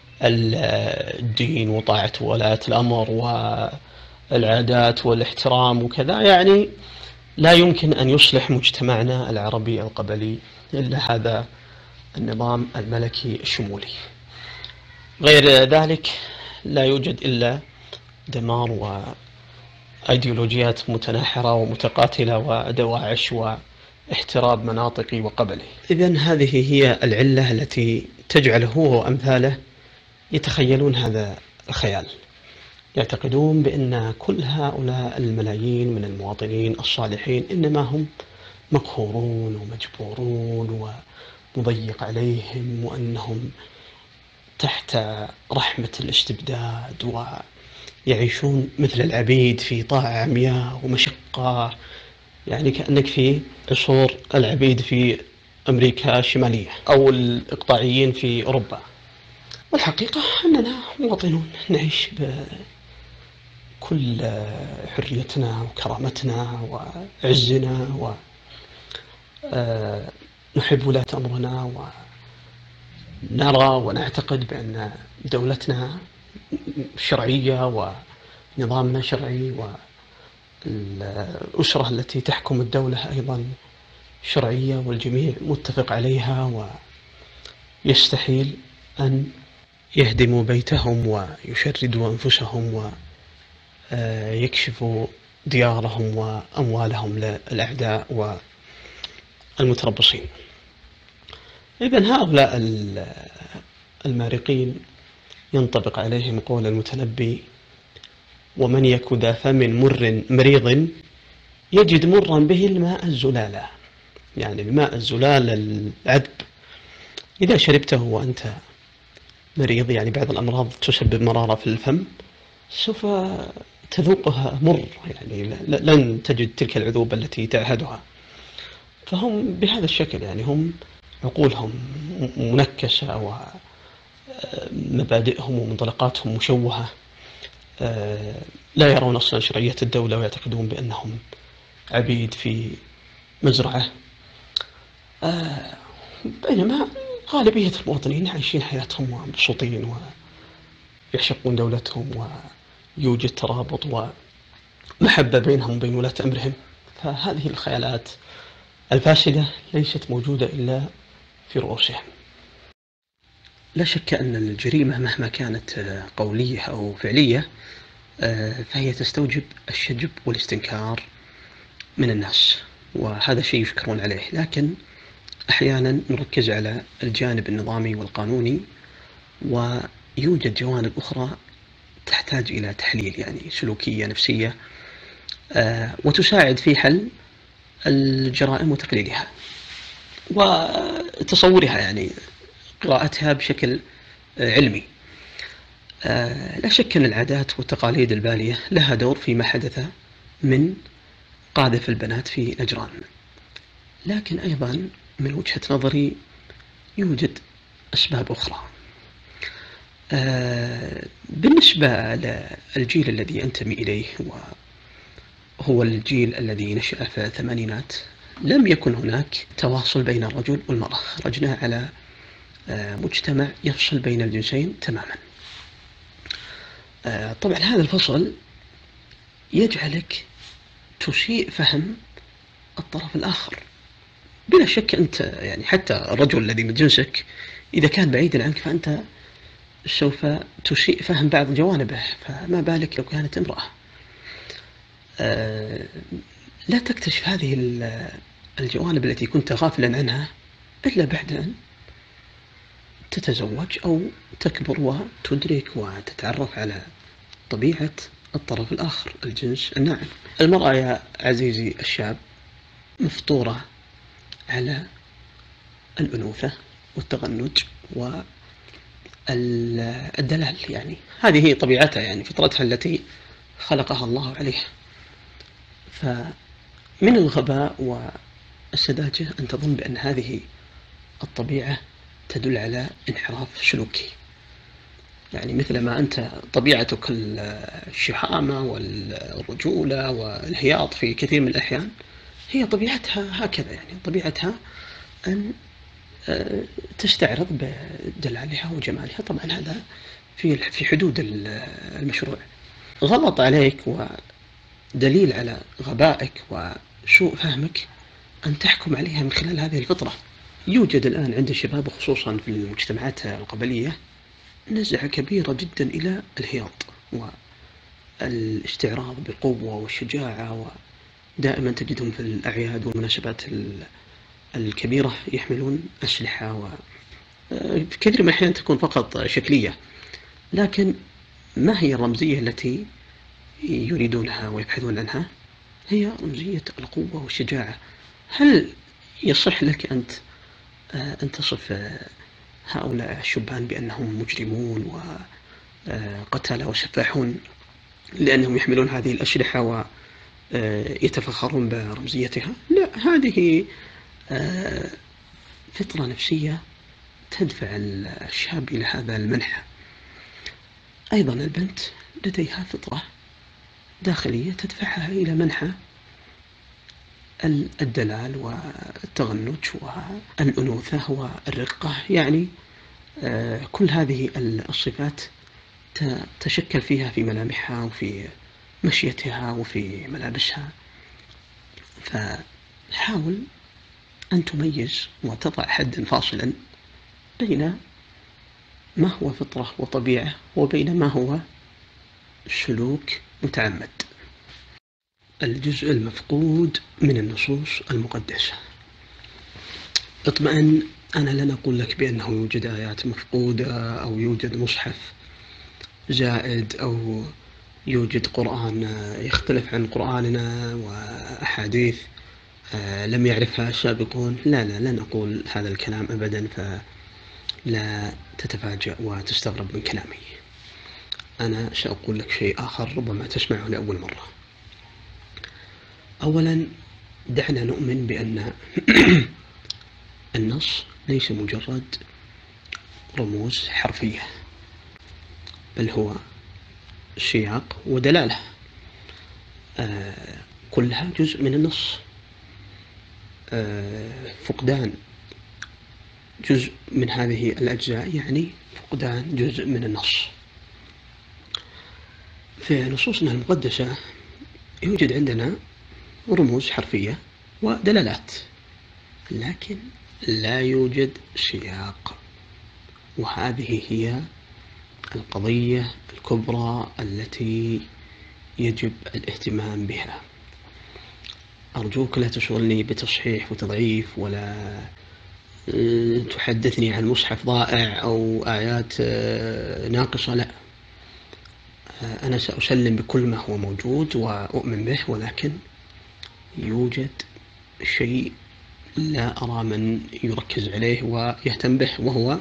الدين وطاعة ولاة الأمر والعادات والاحترام وكذا، يعني لا يمكن أن يصلح مجتمعنا العربي القبلي إلا هذا النظام الملكي الشمولي. غير ذلك لا يوجد إلا دمار وأيديولوجيات متناحرة ومتقاتلة ودواعش واحتراب مناطقي وقبلي. إذن هذه هي العلة التي تجعله هو وأمثاله يتخيلون هذا الخيال. يعتقدون بأن كل هؤلاء الملايين من المواطنين الصالحين إنما هم مقهورون ومجبورون ومضيق عليهم، وأنهم تحت رحمة الاستبداد ويعيشون مثل العبيد في طاعة عمياء ومشقة، يعني كأنك في عصور العبيد في أمريكا الشمالية أو الإقطاعيين في أوروبا. والحقيقة أننا مواطنون نعيش بكل حريتنا وكرامتنا وعزنا، ونحب ولاة أمرنا، ونرى ونعتقد بأن دولتنا شرعية ونظامنا شرعي، والأسرة التي تحكم الدولة أيضا شرعية والجميع متفق عليها يستحيل أن يهدموا بيتهم ويشردوا أنفسهم ويكشفوا ديارهم وأموالهم للأعداء والمتربصين. إذن هؤلاء المارقين ينطبق عليهم قول المتنبي: ومن يك ذا فم مريض يجد مرا به الماء الزلالا. يعني الماء الزلال العذب إذا شربته وأنت مريض، يعني بعض الأمراض تسبب مرارة في الفم، سوف تذوقها مر، يعني لن تجد تلك العذوبة التي تعهدها. فهم بهذا الشكل، يعني هم عقولهم منكسة ومبادئهم ومنطلقاتهم مشوهة، لا يرون أصلا شرعية الدولة ويعتقدون بأنهم عبيد في مزرعة، بينما غالبية المواطنين عايشين حياتهم ومبسوطين ويعشقون دولتهم ويوجد ترابط ومحبة بينهم وبين ولاة أمرهم. فهذه الخيالات الفاسدة ليست موجودة إلا في رؤوسهم. لا شك أن الجريمة مهما كانت قولية أو فعلية فهي تستوجب الشجب والاستنكار من الناس، وهذا شيء يشكرون عليه. لكن أحيانا نركز على الجانب النظامي والقانوني، ويوجد جوانب أخرى تحتاج إلى تحليل، يعني سلوكية نفسية، وتساعد في حل الجرائم وتقليلها وتصورها، يعني قراءتها بشكل علمي. لا شك أن العادات والتقاليد البالية لها دور فيما حدث من قاذف البنات في نجران، لكن أيضا من وجهة نظري يوجد أسباب أخرى. بالنسبة للجيل الذي أنتمي إليه، وهو الجيل الذي نشأ في الثمانينات، لم يكن هناك تواصل بين الرجل والمرأة. خرجنا على مجتمع يفصل بين الجنسين تماما. طبعا هذا الفصل يجعلك تسيء فهم الطرف الآخر. بلا شك أنت، يعني حتى الرجل الذي من جنسك إذا كان بعيدا عنك فأنت سوف تسيء فهم بعض جوانبه، فما بالك لو كانت امرأة. لا تكتشف هذه الجوانب التي كنت غافلا عنها إلا بعد أن تتزوج أو تكبر وتدرك وتتعرف على طبيعة الطرف الآخر، الجنس الناعم. المرأة يا عزيزي الشاب مفطورة على الأنوثة والتغنج والدلال، يعني هذه هي طبيعتها، يعني فطرتها التي خلقها الله عليها. فمن الغباء والسذاجة أن تظن بأن هذه الطبيعة تدل على انحراف سلوكي، يعني مثل ما أنت طبيعتك الشحامة والرجولة والهياط في كثير من الأحيان، هي طبيعتها هكذا، يعني طبيعتها أن تستعرض بدلالها وجمالها. طبعا هذا في حدود المشروع. غلط عليك ودليل على غبائك وسوء فهمك أن تحكم عليها من خلال هذه الفطرة. يوجد الآن عند الشباب خصوصا في المجتمعات القبلية نزعة كبيرة جدا إلى الهياط والاستعراض بالقوة والشجاعة، ودائما تجدهم في الأعياد والمناسبات الكبيرة يحملون أسلحة، وفي كثير من الأحيان تكون فقط شكلية. لكن ما هي الرمزية التي يريدونها ويبحثون عنها؟ هي رمزية القوة والشجاعة. هل يصح لك أن تصف هؤلاء الشبان بأنهم مجرمون وقتلة وسفاحون لأنهم يحملون هذه الأسلحة ويتفخرون برمزيتها؟ لا، هذه فطرة نفسية تدفع الشاب إلى هذا المنحى. أيضا البنت لديها فطرة داخلية تدفعها إلى منحى الدلال والتغنج والأنوثة والرقة، يعني كل هذه الصفات تشكل فيها في ملامحها وفي مشيتها وفي ملابسها. فحاول أن تميز وتضع حدا فاصلا بين ما هو فطرة وطبيعة وبين ما هو سلوك متعمد. الجزء المفقود من النصوص المقدسة. اطمئن، أنا لن أقول لك بأنه يوجد آيات مفقودة أو يوجد مصحف زائد أو يوجد قرآن يختلف عن قرآننا وأحاديث لم يعرفها السابقون. لا لن أقول هذا الكلام أبدا، فلا تتفاجأ وتستغرب من كلامي. أنا سأقول لك شيء آخر ربما تسمعه لأول مرة. أولا، دعنا نؤمن بأن النص ليس مجرد رموز حرفية، بل هو سياق ودلالة، كلها جزء من النص. فقدان جزء من هذه الأجزاء يعني فقدان جزء من النص. في نصوصنا المقدسة يوجد عندنا رموز حرفية ودلالات، لكن لا يوجد سياق، وهذه هي القضية الكبرى التي يجب الاهتمام بها. أرجوك لا تشغلني بتصحيح وتضعيف، ولا تحدثني عن مصحف ضائع أو آيات ناقصة. لا، أنا سأسلم بكل ما هو موجود وأؤمن به، ولكن يوجد شيء لا أرى من يركز عليه ويهتم به، وهو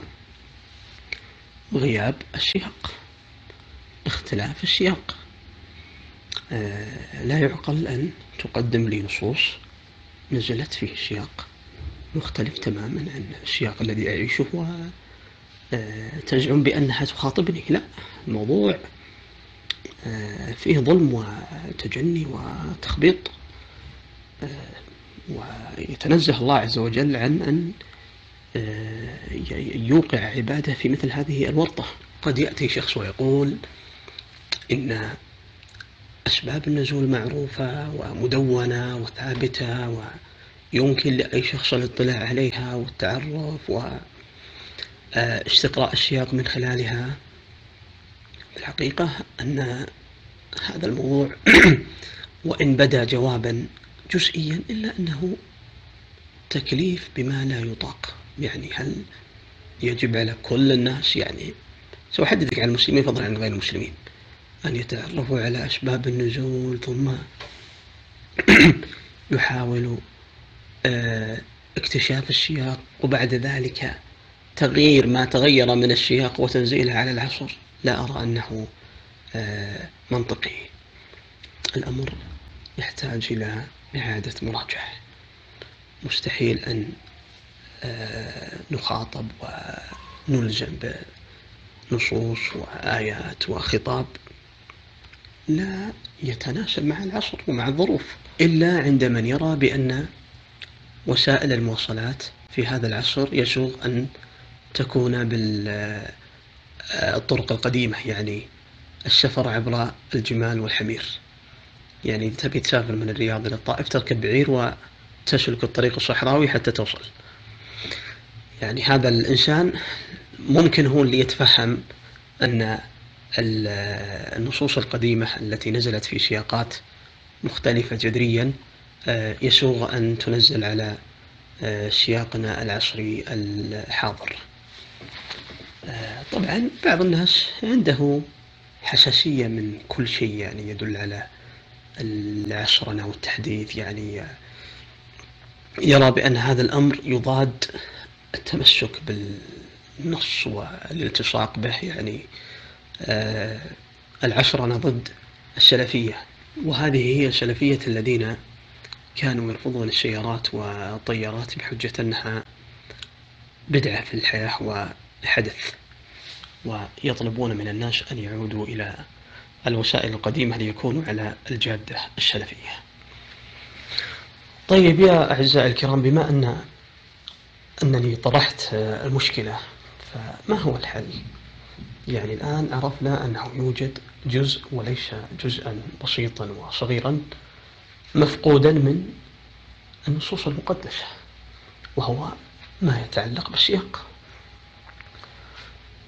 غياب السياق، اختلاف السياق. لا يعقل أن تقدم لي نصوص نزلت فيه السياق مختلف تماما عن السياق الذي أعيشه وتزعم بأنها تخاطبني. لا، الموضوع فيه ظلم وتجني وتخبيط، ويتنزه الله عز وجل عن أن يوقع عباده في مثل هذه الورطة. قد يأتي شخص ويقول إن أسباب النزول معروفة ومدونة وثابتة، ويمكن لأي شخص الاطلاع عليها والتعرف واستقراء السياق من خلالها. الحقيقة أن هذا الموضوع وإن بدا جوابا جزئيا إلا أنه تكليف بما لا يطاق. يعني هل يجب على كل الناس، يعني سأحدثك عن المسلمين فضلا عن غير المسلمين، أن يتعرفوا على أسباب النزول ثم يحاولوا اكتشاف السياق، وبعد ذلك تغيير ما تغير من السياق وتنزيله على العصر؟ لا أرى أنه منطقي. الأمر يحتاج إلى إعادة مراجعة. مستحيل أن نخاطب ونلزم بنصوص وآيات وخطاب لا يتناسب مع العصر ومع الظروف، إلا عند من يرى بأن وسائل المواصلات في هذا العصر يسوغ أن تكون بالطرق القديمة، يعني السفر عبر الجمال والحمير. يعني تبي تسافر من الرياض إلى الطائف تركب بعير وتسلك الطريق الصحراوي حتى توصل. يعني هذا الإنسان ممكن هو اللي يتفهم أن النصوص القديمة التي نزلت في سياقات مختلفة جذريا يسوغ أن تنزل على سياقنا العصري الحاضر. طبعا بعض الناس عنده حساسية من كل شيء يعني يدل على العصرنة والتحديث، يعني يرى بأن هذا الأمر يضاد التمسك بالنص والالتصاق به، يعني العشرنة ضد السلفية، وهذه هي سلفية الذين كانوا يرفضون السيارات والطيارات بحجة أنها بدعة في الحياة وحدث، ويطلبون من الناس أن يعودوا إلى الوسائل القديمة ليكونوا على الجادة السلفية. طيب يا أعزائي الكرام، بما أنني طرحت المشكلة، فما هو الحل؟ يعني الآن عرفنا أنه يوجد جزء وليس جزءا بسيطا وصغيرا مفقودا من النصوص المقدسة، وهو ما يتعلق بالسياق.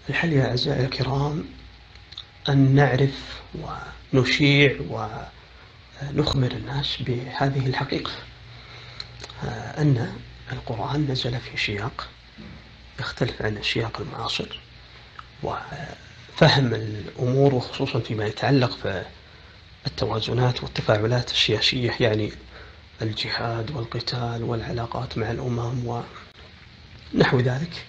الحل يا أعزائي الكرام أن نعرف ونشيع ونخبر الناس بهذه الحقيقة، أن القرآن نزل في سياق يختلف عن السياق المعاصر، وفهم الأمور وخصوصا فيما يتعلق بالتوازنات والتفاعلات السياسية، يعني الجهاد والقتال والعلاقات مع الأمم ونحو ذلك،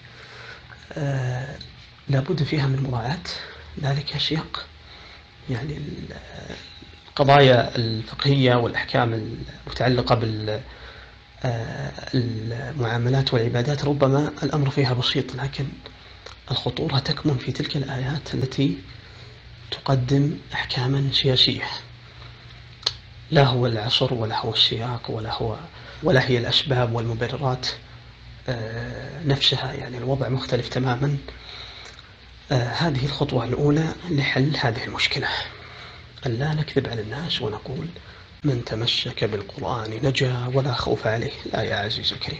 لابد فيها من مراعاة ذلك السياق. يعني القضايا الفقهية والأحكام المتعلقة بالمعاملات والعبادات ربما الأمر فيها بسيط، لكن الخطورة تكمن في تلك الآيات التي تقدم أحكاما سياسية، لا هو العصر ولا هو السياق ولا هي الأسباب والمبررات نفسها، يعني الوضع مختلف تماما. هذه الخطوة الأولى لحل هذه المشكلة، أن لا نكذب على الناس ونقول من تمسك بالقرآن نجا ولا خوف عليه. لا يا عزيز الكريم،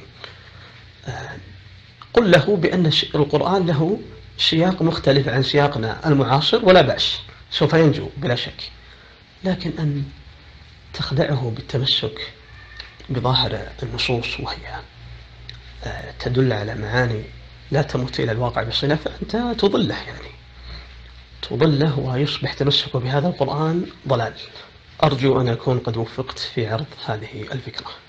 قل له بأن القرآن له سياق مختلف عن سياقنا المعاصر ولا بأس، سوف ينجو بلا شك، لكن أن تخدعه بالتمسك بظاهر النصوص وهي تدل على معاني لا تمت إلى الواقع بصلة، فأنت تضله، يعني تضله ويصبح تمسك بهذا القرآن ضلال. أرجو أن أكون قد وفقت في عرض هذه الفكرة.